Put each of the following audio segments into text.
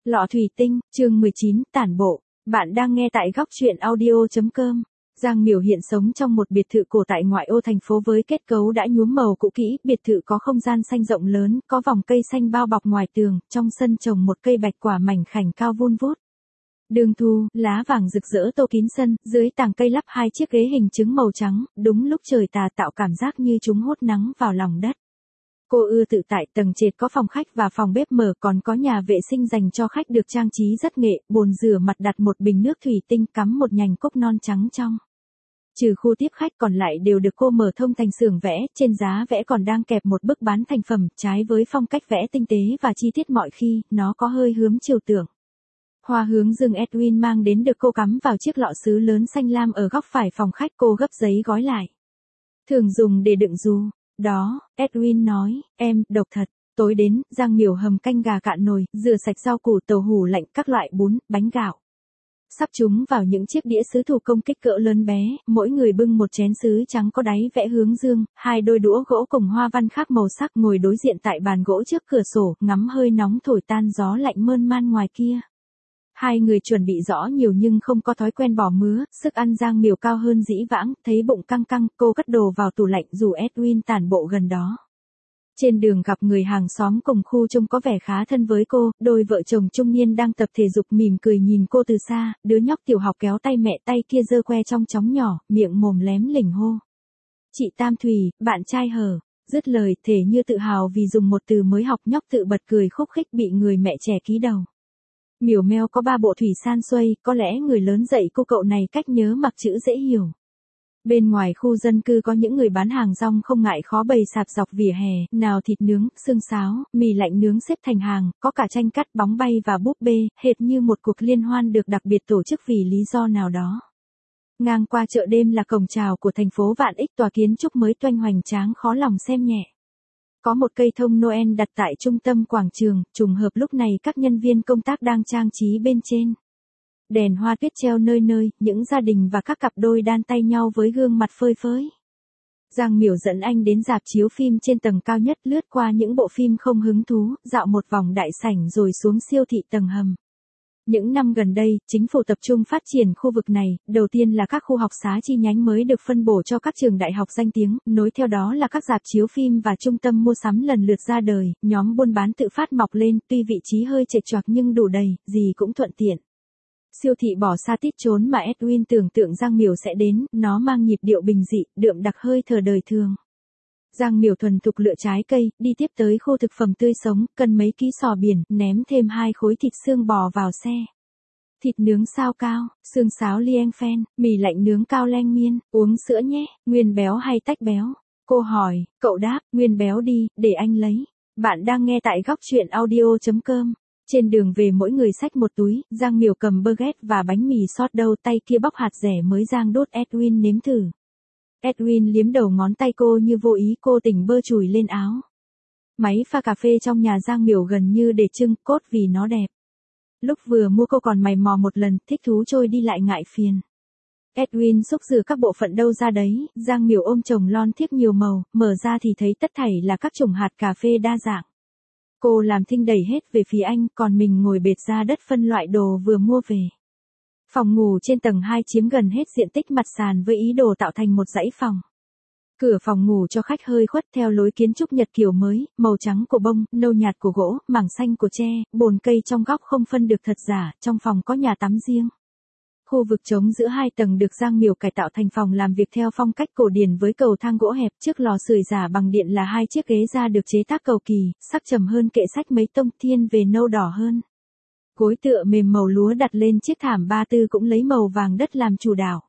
Lọ thủy tinh, chương 19, tản bộ. Bạn đang nghe tại góc truyện audio.com. Giang Miểu hiện sống trong một biệt thự cổ tại ngoại ô thành phố với kết cấu đã nhuốm màu cũ kỹ. Biệt thự có không gian xanh rộng lớn, có vòng cây xanh bao bọc ngoài tường, trong sân trồng một cây bạch quả mảnh khảnh cao vun vút. Đường thu, lá vàng rực rỡ tô kín sân, dưới tàng cây lắp hai chiếc ghế hình trứng màu trắng, đúng lúc trời tà tạo cảm giác như chúng hút nắng vào lòng đất. Cô ưa tự tại, tầng trệt có phòng khách và phòng bếp mở, còn có nhà vệ sinh dành cho khách được trang trí rất nghệ, bồn rửa mặt đặt một bình nước thủy tinh, cắm một nhành cúc non trắng trong. Trừ khu tiếp khách còn lại đều được cô mở thông thành xưởng vẽ, trên giá vẽ còn đang kẹp một bức bán thành phẩm, trái với phong cách vẽ tinh tế và chi tiết mọi khi, nó có hơi hướng trừu tượng. Hoa hướng dương Edwin mang đến được cô cắm vào chiếc lọ sứ lớn xanh lam ở góc phải phòng khách, cô gấp giấy gói lại. Thường dùng để đựng dù. Đó, Edwin nói, em, độc thật. Tối đến, Giang Miểu hầm canh gà cạn nồi, rửa sạch rau củ, tàu hủ lạnh, các loại bún, bánh gạo. Sắp chúng vào những chiếc đĩa sứ thủ công kích cỡ lớn bé, mỗi người bưng một chén sứ trắng có đáy vẽ hướng dương, hai đôi đũa gỗ cùng hoa văn khác màu sắc, ngồi đối diện tại bàn gỗ trước cửa sổ, ngắm hơi nóng thổi tan gió lạnh mơn man ngoài kia. Hai người chuẩn bị rõ nhiều nhưng không có thói quen bỏ mứa, sức ăn Giang Miểu cao hơn dĩ vãng, thấy bụng căng căng, cô cất đồ vào tủ lạnh rủ Edwin tản bộ gần đó. Trên đường gặp người hàng xóm cùng khu trông có vẻ khá thân với cô, đôi vợ chồng trung niên đang tập thể dục mỉm cười nhìn cô từ xa, đứa nhóc tiểu học kéo tay mẹ, tay kia giơ que trong chóng nhỏ, miệng mồm lém lỉnh hô. Chị Tam Thùy, bạn trai hở. Dứt lời, thể như tự hào vì dùng một từ mới học, nhóc tự bật cười khúc khích bị người mẹ trẻ ký đầu. Miểu meo có ba bộ thủy san xuây, có lẽ người lớn dạy cô cậu này cách nhớ mặc chữ dễ hiểu. Bên ngoài khu dân cư có những người bán hàng rong không ngại khó bày sạp dọc vỉa hè, nào thịt nướng, xương sáo, mì lạnh nướng xếp thành hàng, có cả tranh cắt, bóng bay và búp bê, hệt như một cuộc liên hoan được đặc biệt tổ chức vì lý do nào đó. Ngang qua chợ đêm là cổng chào của thành phố Vạn Ích, tòa kiến trúc mới toanh hoành tráng khó lòng xem nhẹ. Có một cây thông Noel đặt tại trung tâm quảng trường, trùng hợp lúc này các nhân viên công tác đang trang trí bên trên. Đèn hoa tuyết treo nơi nơi, những gia đình và các cặp đôi đan tay nhau với gương mặt phơi phới. Giang Miểu dẫn anh đến rạp chiếu phim trên tầng cao nhất, lướt qua những bộ phim không hứng thú, dạo một vòng đại sảnh rồi xuống siêu thị tầng hầm. Những năm gần đây, chính phủ tập trung phát triển khu vực này, đầu tiên là các khu học xá chi nhánh mới được phân bổ cho các trường đại học danh tiếng, nối theo đó là các rạp chiếu phim và trung tâm mua sắm lần lượt ra đời, nhóm buôn bán tự phát mọc lên, tuy vị trí hơi chệch choạc nhưng đủ đầy, gì cũng thuận tiện. Siêu thị bỏ xa tít chốn mà Edwin tưởng tượng Giang Miểu sẽ đến, nó mang nhịp điệu bình dị, đượm đặc hơi thở đời thường. Giang Miểu thuần thục lựa trái cây, đi tiếp tới khu thực phẩm tươi sống, cân mấy ký sò biển, ném thêm 2 khối thịt xương bò vào xe. Thịt nướng sao cao, xương sáo lieng phen, mì lạnh nướng cao leng miên, uống sữa nhé, nguyên béo hay tách béo? Cô hỏi, cậu đáp, nguyên béo đi, để anh lấy. Bạn đang nghe tại góc truyện audio.com. Trên đường về mỗi người xách một túi, Giang Miểu cầm baguette và bánh mì sốt đâu, tay kia bóc hạt dẻ mới rang đốt Edwin nếm thử. Edwin liếm đầu ngón tay cô như vô ý, cô tỉnh bơ chùi lên áo. Máy pha cà phê trong nhà Giang Miểu gần như để trưng, cốt vì nó đẹp. Lúc vừa mua cô còn mày mò một lần, thích thú trôi đi lại ngại phiền. Edwin xúc rửa các bộ phận đâu ra đấy, Giang Miểu ôm chồng lon thiếc nhiều màu, mở ra thì thấy tất thảy là các chủng hạt cà phê đa dạng. Cô làm thinh đẩy hết về phía anh, còn mình ngồi bệt ra đất phân loại đồ vừa mua về. Phòng ngủ trên tầng 2 chiếm gần hết diện tích mặt sàn với ý đồ tạo thành một dãy phòng. Cửa phòng ngủ cho khách hơi khuất theo lối kiến trúc Nhật kiểu mới, màu trắng của bông, nâu nhạt của gỗ, mảng xanh của tre, bồn cây trong góc không phân được thật giả, trong phòng có nhà tắm riêng. Khu vực trống giữa 2 tầng được Giang Miểu cải tạo thành phòng làm việc theo phong cách cổ điển với cầu thang gỗ hẹp, trước lò sưởi giả bằng điện là 2 chiếc ghế da được chế tác cầu kỳ, sắc trầm hơn kệ sách mấy tông, thiên về nâu đỏ hơn. Gối tựa mềm màu lúa đặt lên chiếc thảm ba tư cũng lấy màu vàng đất làm chủ đạo.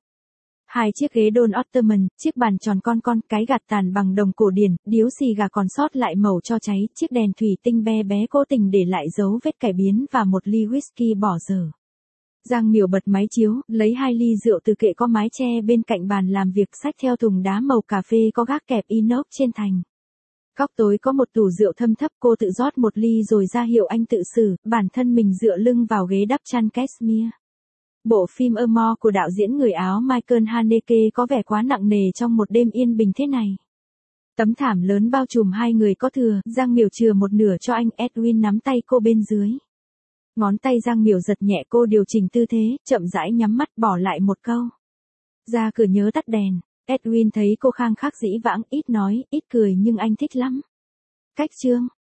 2 chiếc ghế đôn Ottoman, chiếc bàn tròn con, cái gạt tàn bằng đồng cổ điển, điếu xì gà còn sót lại màu cho cháy, chiếc đèn thủy tinh bé bé cố tình để lại dấu vết cải biến và một ly whisky bỏ dở. Giang Miểu bật máy chiếu, lấy 2 ly rượu từ kệ có mái che bên cạnh bàn làm việc, xách theo thùng đá màu cà phê có gác kẹp inox trên thành. Góc tối có một tủ rượu thâm thấp, cô tự rót một ly rồi ra hiệu anh tự xử, bản thân mình dựa lưng vào ghế đắp chăn cashmere. Bộ phim Amor của đạo diễn người Áo Michael Haneke có vẻ quá nặng nề trong một đêm yên bình thế này. Tấm thảm lớn bao trùm hai người có thừa, Giang Miểu chừa một nửa cho anh, Edwin nắm tay cô bên dưới. Ngón tay Giang Miểu giật nhẹ, cô điều chỉnh tư thế, chậm rãi nhắm mắt bỏ lại một câu. Ra cửa nhớ tắt đèn. Edwin thấy cô khang khác dĩ vãng, ít nói, ít cười nhưng anh thích lắm. Cách chương